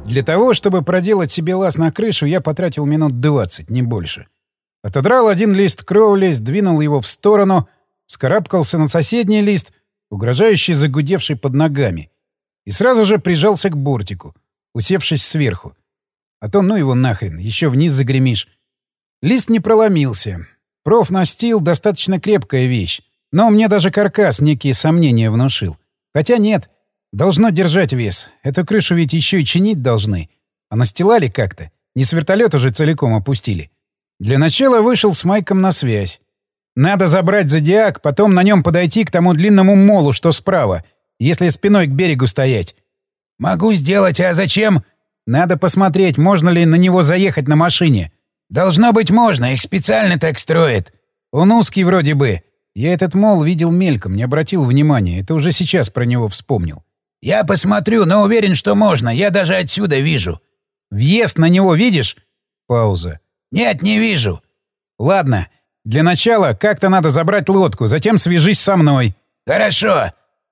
Для того, чтобы проделать себе лаз на крышу, я потратил минут 20, не больше. Отодрал один лист кровли, сдвинул его в сторону, вскарабкался на соседний лист, угрожающе загудевший под ногами, и сразу же прижался к бортику, усевшись сверху. А то ну его нахрен, еще вниз загремишь. Лист не проломился. Профнастил — достаточно крепкая вещь, но мне даже каркас некие сомнения внушил. Хотя нет, должно держать вес. Эту крышу ведь еще и чинить должны. А настилали как-то. Не с вертолета же целиком опустили. Для начала вышел с Майком на связь. Надо забрать «Зодиак», потом на нем подойти к тому длинному молу, что справа, если спиной к берегу стоять. «Могу сделать, а зачем?» «Надо посмотреть, можно ли на него заехать на машине». «Должно быть можно, их специально так строят». «Он узкий вроде бы». Я этот мол видел мельком, не обратил внимания. Это уже сейчас про него вспомнил. «Я посмотрю, но уверен, что можно. Я даже отсюда вижу». «Въезд на него видишь?» Пауза. «Нет, не вижу». «Ладно. Для начала как-то надо забрать лодку, затем свяжись со мной». «Хорошо».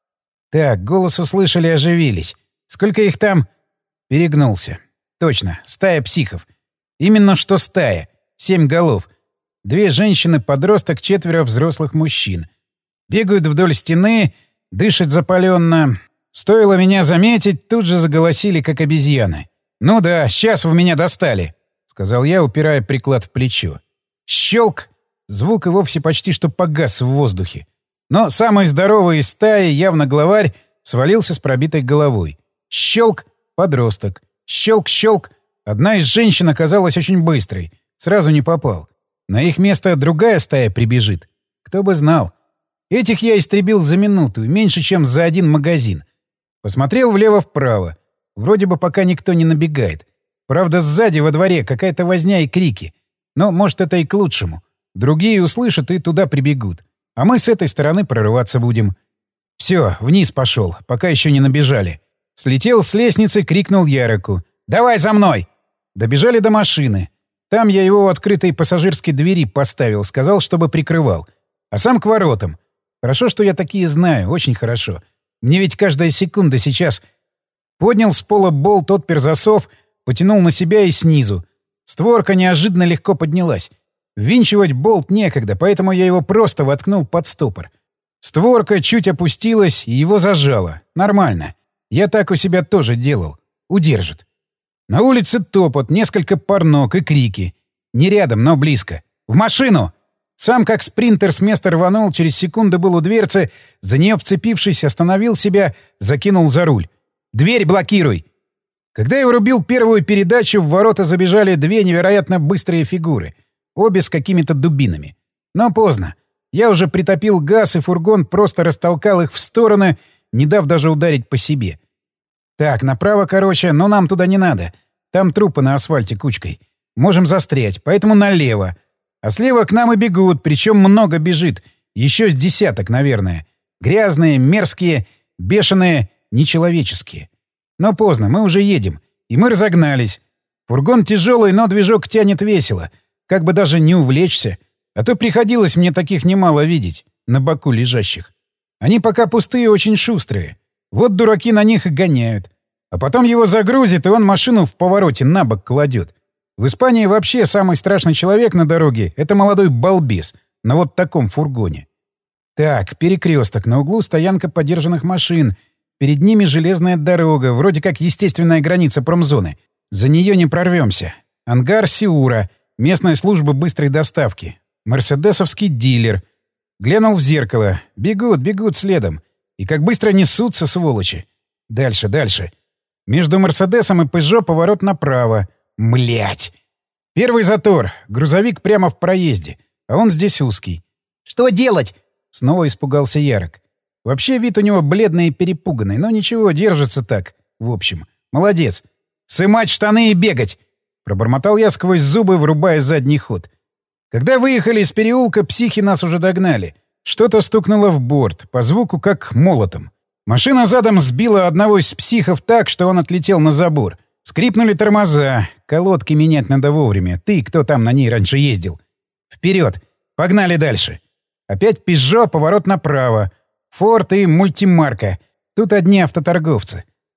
Так, голос услышали, оживились. Сколько их там? Перегнулся. Точно, стая психов. Именно что стая. 7 голов. 2 женщины-подросток, 4 взрослых мужчин. Бегают вдоль стены, дышат запаленно. Стоило меня заметить, тут же заголосили, как обезьяны. «Ну да, сейчас вы меня достали», — сказал я, упирая приклад в плечо. Щелк! Звук и вовсе почти что погас в воздухе. Но самый здоровый из стаи, явно главарь, свалился с пробитой головой. Щелк! Подросток. Щелк-щелк! Одна из женщин оказалась очень быстрой. Сразу не попал. На их место другая стая прибежит. Кто бы знал. Этих я истребил за минуту, меньше, чем за один магазин. Посмотрел влево-вправо. Вроде бы пока никто не набегает. Правда, сзади во дворе какая-то возня и крики. Но, может, это и к лучшему. Другие услышат и туда прибегут. А мы с этой стороны прорываться будем. Все, вниз пошел, пока еще не набежали. Слетел с лестницы, крикнул Ярику. «Давай за мной!» Добежали до машины. Там я его у открытой пассажирской двери поставил, сказал, чтобы прикрывал. А сам к воротам. Хорошо, что я такие знаю, очень хорошо. Мне ведь каждая секунда сейчас... Поднял с пола болт, отпер засов, потянул на себя и снизу. Створка неожиданно легко поднялась. Ввинчивать болт некогда, поэтому я его просто воткнул под стопор. Створка чуть опустилась, и его зажало. Нормально. Я так у себя тоже делал. Удержит. На улице топот, несколько пар ног и крики. Не рядом, но близко. «В машину!» Сам как спринтер с места рванул, через секунду был у дверцы, за нее вцепившись, остановил себя, закинул за руль. «Дверь блокируй!» Когда я врубил первую передачу, в ворота забежали 2 невероятно быстрые фигуры. Обе с какими-то дубинами. Но поздно. Я уже притопил газ, и фургон просто растолкал их в стороны, не дав даже ударить по себе. Так, направо, короче, но нам туда не надо. Там трупы на асфальте кучкой. Можем застрять, поэтому налево. А слева к нам и бегут, причем много бежит. Еще с десяток, наверное. Грязные, мерзкие, бешеные, нечеловеческие. Но поздно, мы уже едем. И мы разогнались. Фургон тяжелый, но движок тянет весело. Как бы даже не увлечься. А то приходилось мне таких немало видеть, на боку лежащих. Они пока пустые, очень шустрые. Вот дураки на них и гоняют. А потом его загрузит, и он машину в повороте на бок кладет. В Испании вообще самый страшный человек на дороге — это молодой балбес на вот таком фургоне. Так, перекресток, на углу стоянка подержанных машин. Перед ними железная дорога, вроде как естественная граница промзоны. За нее не прорвемся. Ангар Сиура, местная служба быстрой доставки. Мерседесовский дилер. Глянул в зеркало. Бегут следом. И как быстро несутся, сволочи. Дальше, дальше. Между Мерседесом и Пежо поворот направо. Млять! Первый затор. Грузовик прямо в проезде. А он здесь узкий. «Что делать?» — снова испугался Ярок. Вообще вид у него бледный и перепуганный, но ничего, держится так. В общем, молодец. «Сымать штаны и бегать!» — пробормотал я сквозь зубы, врубая задний ход. Когда выехали из переулка, психи нас уже догнали. Что-то стукнуло в борт, по звуку как молотом. Машина задом сбила одного из психов так, что он отлетел на забор. Скрипнули тормоза. Колодки менять надо вовремя. Ты, кто там на ней раньше ездил? Вперед! Погнали дальше. Опять Пежо, поворот направо. Форд и мультимарка. Тут одни автоторговцы.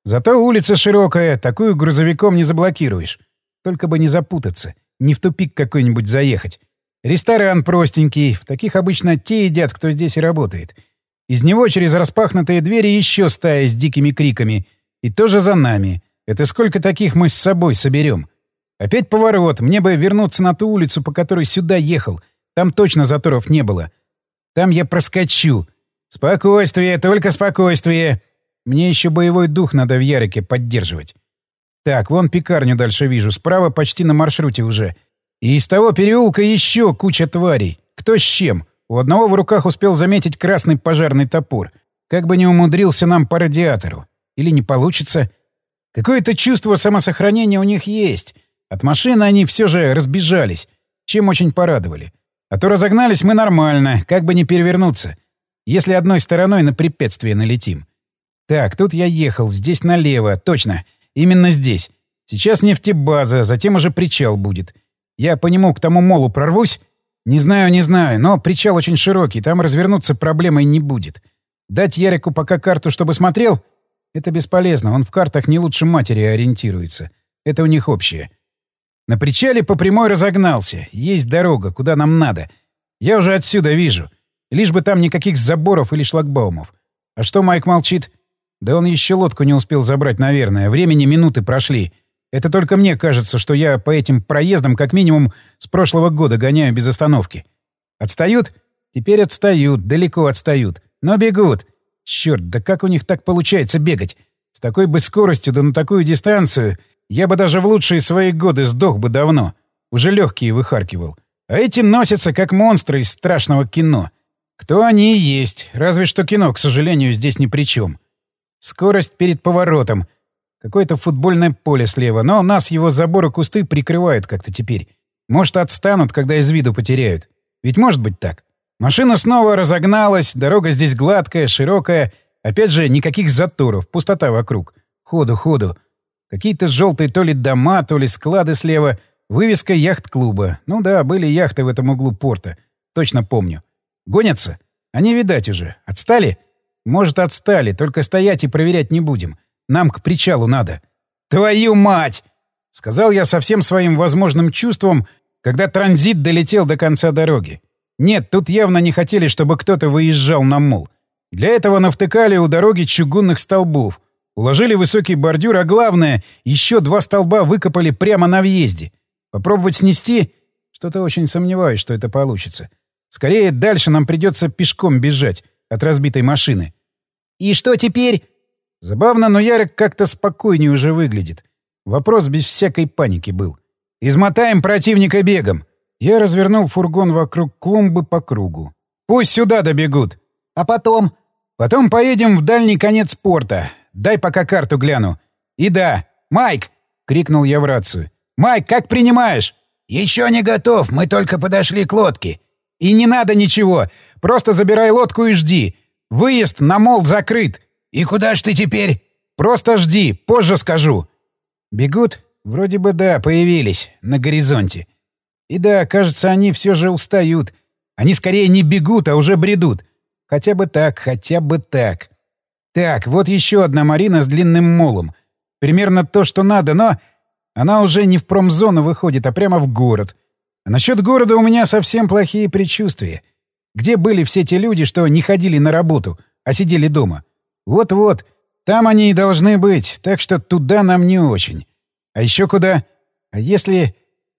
Зато улица широкая, такую грузовиком не заблокируешь. Только бы не запутаться, не в тупик какой-нибудь заехать. Ресторан простенький, в таких обычно те едят, кто здесь и работает. Из него через распахнутые двери еще стая с дикими криками. И тоже за нами. Это сколько таких мы с собой соберем? Опять поворот, мне бы вернуться на ту улицу, по которой сюда ехал. Там точно заторов не было. Там я проскочу. Спокойствие, только спокойствие. Мне еще боевой дух надо в Ярике поддерживать. Так, вон пекарню дальше вижу, справа почти на маршруте уже. И из того переулка еще куча тварей. Кто с чем? У одного в руках успел заметить красный пожарный топор. Как бы не умудрился нам по радиатору. Или не получится. Какое-то чувство самосохранения у них есть. От машины они все же разбежались, чем очень порадовали. А то разогнались мы нормально, как бы не перевернуться, если одной стороной на препятствие налетим. Так, тут я ехал, здесь налево, точно, именно здесь. Сейчас нефтебаза, затем уже причал будет. Я по нему к тому молу прорвусь? Не знаю, но причал очень широкий, там развернуться проблемой не будет. Дать Ярику пока карту, чтобы смотрел? Это бесполезно, он в картах не лучше матери ориентируется. Это у них общее. На причале по прямой разогнался. Есть дорога, куда нам надо. Я уже отсюда вижу. Лишь бы там никаких заборов или шлагбаумов. А что Майк молчит? Да он еще лодку не успел забрать, наверное. Времени минуты прошли. Это только мне кажется, что я по этим проездам как минимум с прошлого года гоняю без остановки. Отстают? Теперь отстают, далеко отстают. Но бегут. Черт, да как у них так получается бегать? С такой бы скоростью, да на такую дистанцию... Я бы даже в лучшие свои годы сдох бы давно. Уже легкие выхаркивал. А эти носятся, как монстры из страшного кино. Кто они и есть. Разве что кино, к сожалению, здесь ни при чем. Скорость перед поворотом. Какое-то футбольное поле слева, но нас его заборы кусты прикрывают как-то теперь. Может, отстанут, когда из виду потеряют. Ведь может быть так. Машина снова разогналась, дорога здесь гладкая, широкая. Опять же, никаких заторов, пустота вокруг. Ходу. Какие-то желтые то ли дома, то ли склады слева. Вывеска яхт-клуба. Ну да, были яхты в этом углу порта. Точно помню. Гонятся? Они, видать, уже. Отстали? Может, отстали, только стоять и проверять не будем. Нам к причалу надо. «Твою мать!» — сказал я со всем своим возможным чувством, когда транзит долетел до конца дороги. Нет, тут явно не хотели, чтобы кто-то выезжал на мол. Для этого навтыкали у дороги чугунных столбов. Уложили высокий бордюр, а главное, еще 2 столба выкопали прямо на въезде. Попробовать снести? Что-то очень сомневаюсь, что это получится. Скорее, дальше нам придется пешком бежать от разбитой машины. «И что теперь?» Забавно, но Ярик как-то спокойнее уже выглядит. Вопрос без всякой паники был. «Измотаем противника бегом!» Я развернул фургон вокруг клумбы по кругу. «Пусть сюда добегут!» «А потом?» «Потом поедем в дальний конец порта. Дай пока карту гляну. И да, Майк!» — крикнул я в рацию. «Майк, как принимаешь?» «Еще не готов, мы только подошли к лодке». «И не надо ничего. Просто забирай лодку и жди. Выезд на мол закрыт». «И куда ж ты теперь?» «Просто жди, позже скажу». «Бегут?» «Вроде бы да, появились. На горизонте». «И да, кажется, они все же устают. Они скорее не бегут, а уже бредут. Хотя бы так, хотя бы так». Так, вот еще одна Марина с длинным молом. Примерно то, что надо, но... Она уже не в промзону выходит, а прямо в город. А насчет города у меня совсем плохие предчувствия. Где были все те люди, что не ходили на работу, а сидели дома? Вот-вот, там они и должны быть, так что туда нам не очень. А еще куда? А если...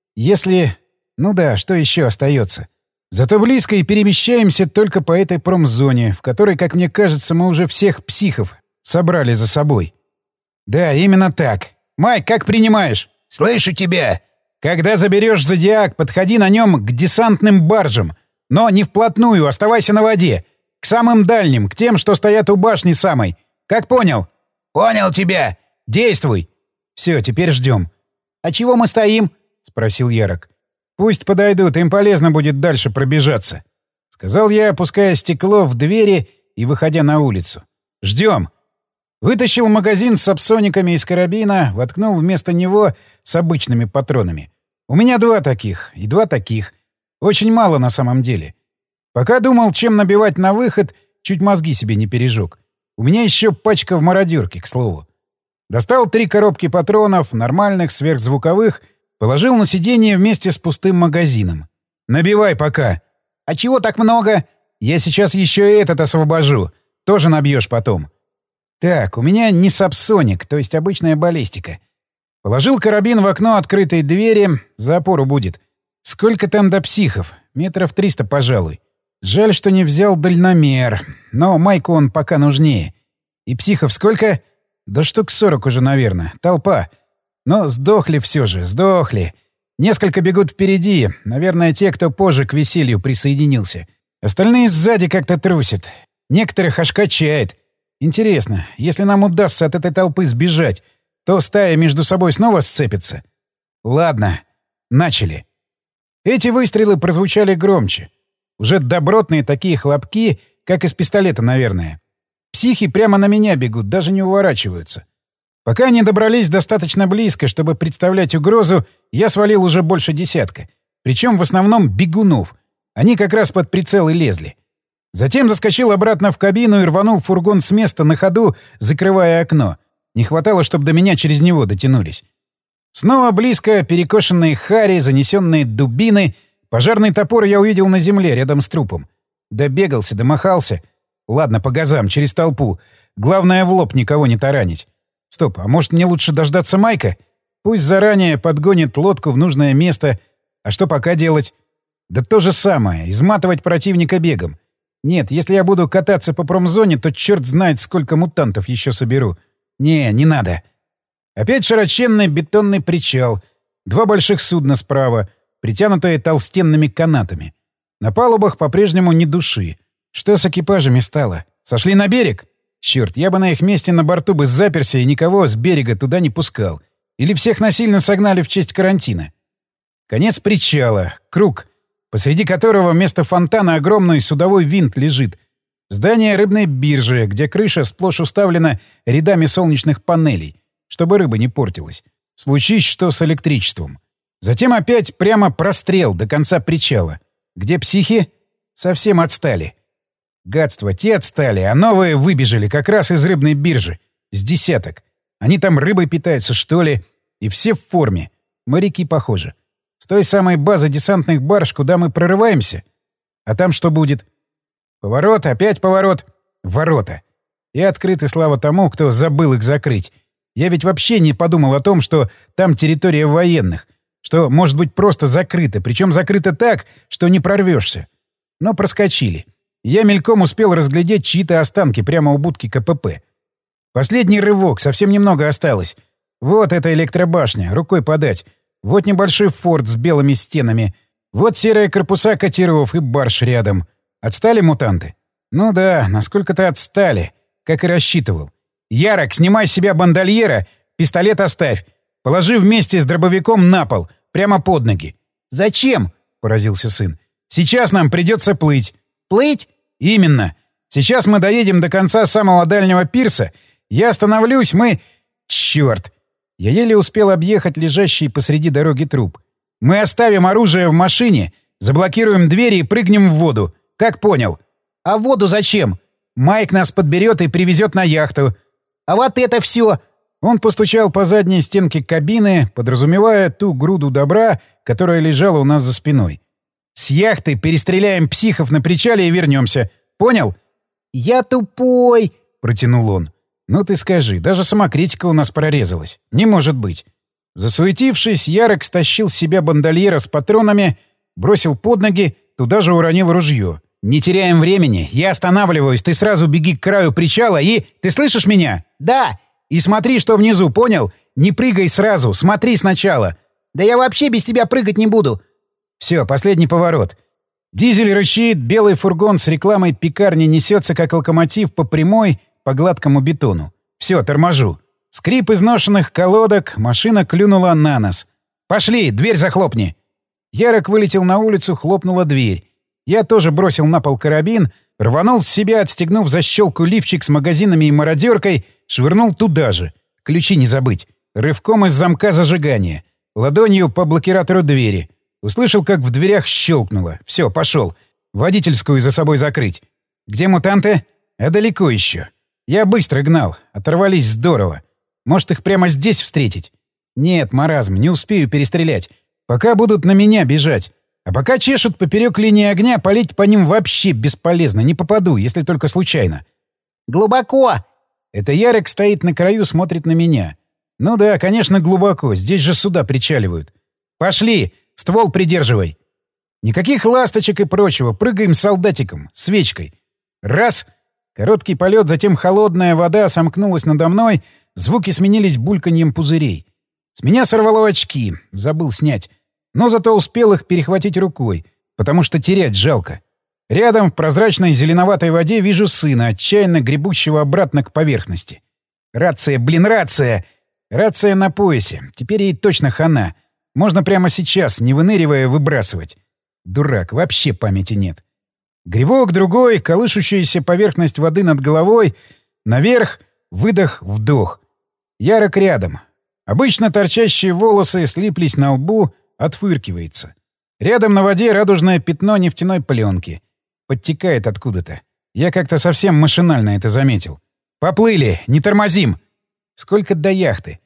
Ну да, что еще остается? Зато близко и перемещаемся только по этой промзоне, в которой, как мне кажется, мы уже всех психов собрали за собой. Да, именно так. Майк, как принимаешь? Слышу тебя. Когда заберешь Зодиак, подходи на нем к десантным баржам. Но не вплотную, оставайся на воде. К самым дальним, к тем, что стоят у башни самой. Как понял? Понял тебя. Действуй. Все, теперь ждем. А чего мы стоим? Спросил Ярок. «Пусть подойдут, им полезно будет дальше пробежаться», — сказал я, опуская стекло в двери и выходя на улицу. «Ждем». Вытащил магазин с сапсониками из карабина, воткнул вместо него с обычными патронами. У меня 2 таких и 2 таких. Очень мало на самом деле. Пока думал, чем набивать на выход, чуть мозги себе не пережег. У меня еще пачка в мародерке, к слову. Достал 3 коробки патронов, нормальных, сверхзвуковых, положил на сиденье вместе с пустым магазином. «Набивай пока». «А чего так много?» «Я сейчас еще и этот освобожу. Тоже набьешь потом». «Так, у меня не сабсоник, то есть обычная баллистика». Положил карабин в окно открытой двери, за опору будет. Сколько там до психов? Метров 300, пожалуй. Жаль, что не взял дальномер, но майку он пока нужнее. И психов сколько? Да штук 40 уже, наверное. Толпа. Но сдохли все же, сдохли. Несколько бегут впереди, наверное, те, кто позже к веселью присоединился. Остальные сзади как-то трусят. Некоторых аж качает. Интересно, если нам удастся от этой толпы сбежать, то стая между собой снова сцепится? Ладно, начали. Эти выстрелы прозвучали громче. Уже добротные такие хлопки, как из пистолета, наверное. Психи прямо на меня бегут, даже не уворачиваются. Пока они добрались достаточно близко, чтобы представлять угрозу, я свалил уже больше десятка. Причем в основном бегунов. Они как раз под прицел и лезли. Затем заскочил обратно в кабину и рванул фургон с места на ходу, закрывая окно. Не хватало, чтобы до меня через него дотянулись. Снова близко перекошенные хари, занесенные дубины. Пожарный топор я увидел на земле рядом с трупом. Добегался, домахался. Ладно, по газам, через толпу. Главное, в лоб никого не таранить. Стоп, а может мне лучше дождаться Майка? Пусть заранее подгонит лодку в нужное место. А что пока делать? Да то же самое, изматывать противника бегом. Нет, если я буду кататься по промзоне, то черт знает, сколько мутантов еще соберу. Не надо. Опять широченный бетонный причал. 2 больших судна справа, притянутые толстенными канатами. На палубах по-прежнему ни души. Что с экипажами стало? Сошли на берег? Черт, я бы на их месте на борту бы заперся и никого с берега туда не пускал. Или всех насильно согнали в честь карантина. Конец причала. Круг, посреди которого вместо фонтана огромный судовой винт лежит. Здание рыбной биржи, где крыша сплошь уставлена рядами солнечных панелей, чтобы рыба не портилась. Случись что с электричеством. Затем опять прямо прострел до конца причала. Где психи? Совсем отстали. Гадство, те отстали, а новые выбежали как раз из рыбной биржи. С десяток. Они там рыбой питаются, что ли? И все в форме. Моряки, похоже. С той самой базы десантных барж, куда мы прорываемся. А там что будет? Поворот, опять поворот. Ворота. И открыты, слава тому, кто забыл их закрыть. Я ведь вообще не подумал о том, что там территория военных. Что, может быть, просто закрыто. Причем закрыто так, что не прорвешься. Но проскочили. Я мельком успел разглядеть чьи-то останки прямо у будки КПП. Последний рывок, совсем немного осталось. Вот эта электробашня, рукой подать. Вот небольшой форт с белыми стенами. Вот серые корпуса катеров и барж рядом. Отстали мутанты? Ну да, насколько-то отстали, как и рассчитывал. Ярок, снимай с себя бандольера, пистолет оставь. Положи вместе с дробовиком на пол, прямо под ноги. «Зачем?» — поразился сын. «Сейчас нам придется плыть». «Плыть?» «Именно. Сейчас мы доедем до конца самого дальнего пирса. Я остановлюсь, мы...» «Черт!» Я еле успел объехать лежащий посреди дороги труп. «Мы оставим оружие в машине, заблокируем двери и прыгнем в воду. Как понял?» «А в воду зачем?» «Майк нас подберет и привезет на яхту». «А вот это все!» Он постучал по задней стенке кабины, подразумевая ту груду добра, которая лежала у нас за спиной. «С яхты перестреляем психов на причале и вернемся. Понял?» «Я тупой!» — протянул он. «Ну ты скажи, даже самокритика у нас прорезалась. Не может быть». Засуетившись, Ярок стащил с себя бандольера с патронами, бросил под ноги, туда же уронил ружье. «Не теряем времени. Я останавливаюсь. Ты сразу беги к краю причала и... Ты слышишь меня?» «Да!» «И смотри, что внизу, понял? Не прыгай сразу. Смотри сначала». «Да я вообще без тебя прыгать не буду». Все, последний поворот. Дизель рычит, белый фургон с рекламой пекарни несется, как локомотив, по прямой, по гладкому бетону. Все, торможу. Скрип изношенных колодок, машина клюнула на нос. «Пошли, дверь захлопни!» Ярок вылетел на улицу, хлопнула дверь. Я тоже бросил на пол карабин, рванул с себя, отстегнув защелку лифчик с магазинами и мародеркой, швырнул туда же. Ключи не забыть. Рывком из замка зажигания. Ладонью по блокиратору двери. Услышал, как в дверях щелкнуло. Все, пошел. Водительскую за собой закрыть. Где мутанты? А далеко еще. Я быстро гнал. Оторвались здорово. Может, их прямо здесь встретить? Нет, маразм, не успею перестрелять. Пока будут на меня бежать. А пока чешут поперек линии огня, палить по ним вообще бесполезно. Не попаду, если только случайно. «Глубоко!» Это Ярик стоит на краю, смотрит на меня. Ну да, конечно, глубоко. Здесь же сюда причаливают. «Пошли! Ствол придерживай!» Никаких ласточек и прочего. Прыгаем солдатиком, свечкой. Раз! Короткий полет, затем холодная вода сомкнулась надо мной, звуки сменились бульканьем пузырей. С меня сорвало очки, забыл снять. Но зато успел их перехватить рукой, потому что терять жалко. Рядом в прозрачной зеленоватой воде вижу сына, отчаянно гребущего обратно к поверхности. Рация, блин, рация! Рация на поясе. Теперь ей точно хана. Можно прямо сейчас, не выныривая, выбрасывать. Дурак, вообще памяти нет. Грибок другой, колышущаяся поверхность воды над головой. Наверх, выдох, вдох. Ярок рядом. Обычно торчащие волосы слиплись на лбу, отфыркивается. Рядом на воде радужное пятно нефтяной пленки. Подтекает откуда-то. Я как-то совсем машинально это заметил. «Поплыли! Не тормозим!» Сколько до яхты?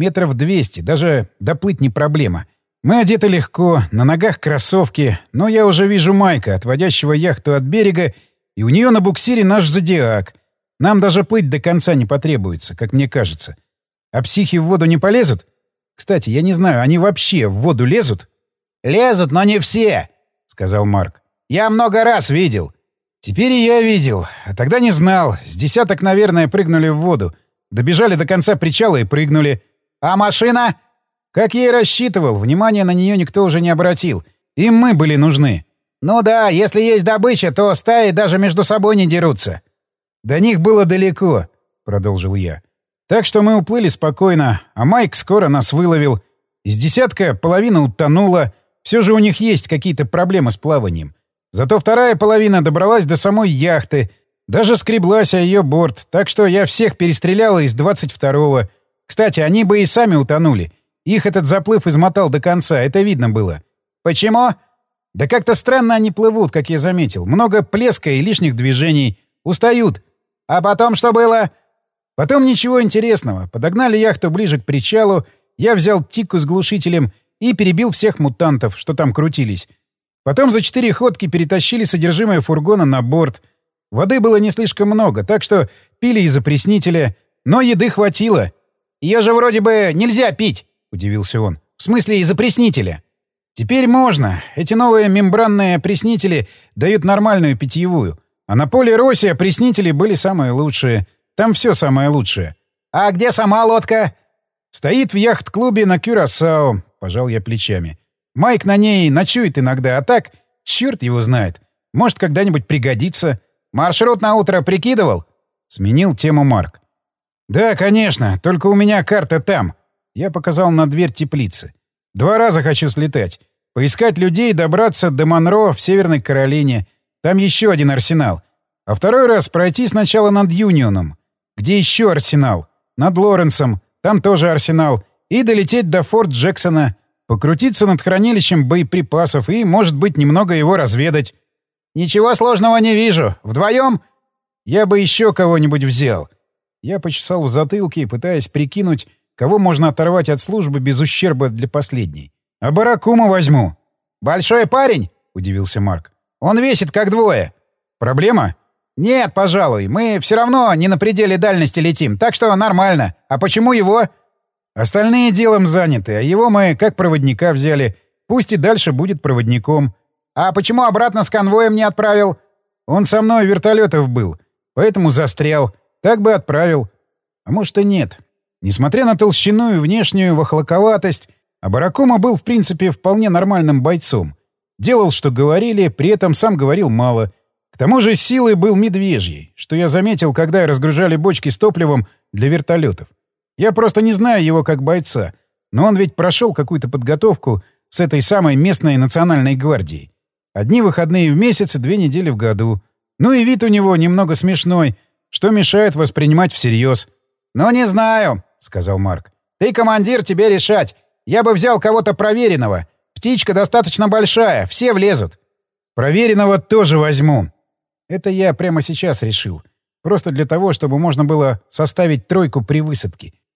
200 метров, даже доплыть не проблема. Мы одеты легко, на ногах кроссовки, но я уже вижу Майка, отводящего яхту от берега, и у нее на буксире наш зодиак. Нам даже плыть до конца не потребуется, как мне кажется. А психи в воду не полезут? Кстати, я не знаю, они вообще в воду лезут? «Лезут, но не все», — сказал Марк. «Я много раз видел». Теперь и я видел, а тогда не знал. С десяток, наверное, прыгнули в воду. Добежали до конца причала и прыгнули. «А машина?» Как я и рассчитывал, внимания на нее никто уже не обратил. Им мы были нужны. «Ну да, если есть добыча, то стаи даже между собой не дерутся». «До них было далеко», — продолжил я. «Так что мы уплыли спокойно, а Майк скоро нас выловил. Из десятка половина утонула. Все же у них есть какие-то проблемы с плаванием. Зато вторая половина добралась до самой яхты, даже скреблась о ее борт, так что я всех перестреляла из 22-го. Кстати, они бы и сами утонули. Их этот заплыв измотал до конца, это видно было. Почему? Да как-то странно они плывут, как я заметил. Много плеска и лишних движений. Устают. А потом что было? Потом ничего интересного. Подогнали яхту ближе к причалу, я взял тику с глушителем и перебил всех мутантов, что там крутились. Потом за 4 ходки перетащили содержимое фургона на борт. Воды было не слишком много, так что пили из опреснителя, но еды хватило. «Ее же вроде бы нельзя пить», — удивился он. «В смысле из опреснителя?» «Теперь можно. Эти новые мембранные опреснители дают нормальную питьевую. А на поле Росси опреснители были самые лучшие. Там все самое лучшее». «А где сама лодка?» «Стоит в яхт-клубе на Кюрасао», — пожал я плечами. «Майк на ней ночует иногда, а так, черт его знает. Может, когда-нибудь пригодится». «Маршрут на утро прикидывал?» — сменил тему Марк. «Да, конечно, только у меня карта там». Я показал на дверь теплицы. 2 раза хочу слетать. Поискать людей, добраться до Монро в Северной Каролине. Там еще один арсенал. А 2-й раз пройти сначала над Юнионом. Где еще арсенал? Над Лоренсом. Там тоже арсенал. И долететь до Форт Джексона. Покрутиться над хранилищем боеприпасов и, может быть, немного его разведать. «Ничего сложного не вижу. Вдвоем?» «Я бы еще кого-нибудь взял». Я почесал в затылке, пытаясь прикинуть, кого можно оторвать от службы без ущерба для последней. «А Баракума возьму». «Большой парень?» — удивился Марк. «Он весит как 2. «Проблема?» «Нет, пожалуй. Мы все равно не на пределе дальности летим, так что нормально. А почему его?» «Остальные делом заняты, а его мы как проводника взяли. Пусть и дальше будет проводником». «А почему обратно с конвоем не отправил?» «Он со мной вертолетов был, поэтому застрял. Так бы отправил». «А может и нет». Несмотря на толщину и внешнюю вахлаковатость, Баракума был, в принципе, вполне нормальным бойцом. Делал, что говорили, при этом сам говорил мало. К тому же силой был медвежьей, что я заметил, когда разгружали бочки с топливом для вертолетов. Я просто не знаю его как бойца, но он ведь прошел какую-то подготовку с этой самой местной национальной гвардией. Одни выходные в месяц и 2 недели в году. Ну и вид у него немного смешной, что мешает воспринимать всерьез. «Ну, не знаю», — сказал Марк. «Ты командир, тебе решать. Я бы взял кого-то проверенного. Птичка достаточно большая, все влезут». «Проверенного тоже возьму». Это я прямо сейчас решил. Просто для того, чтобы можно было составить 3 при высадке.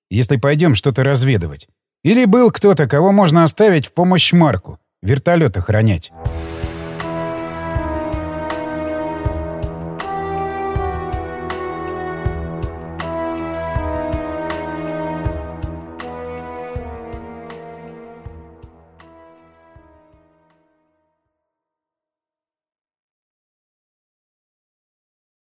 если пойдем что-то разведывать. Или был кто-то, кого можно оставить в помощь Марку, вертолет охранять.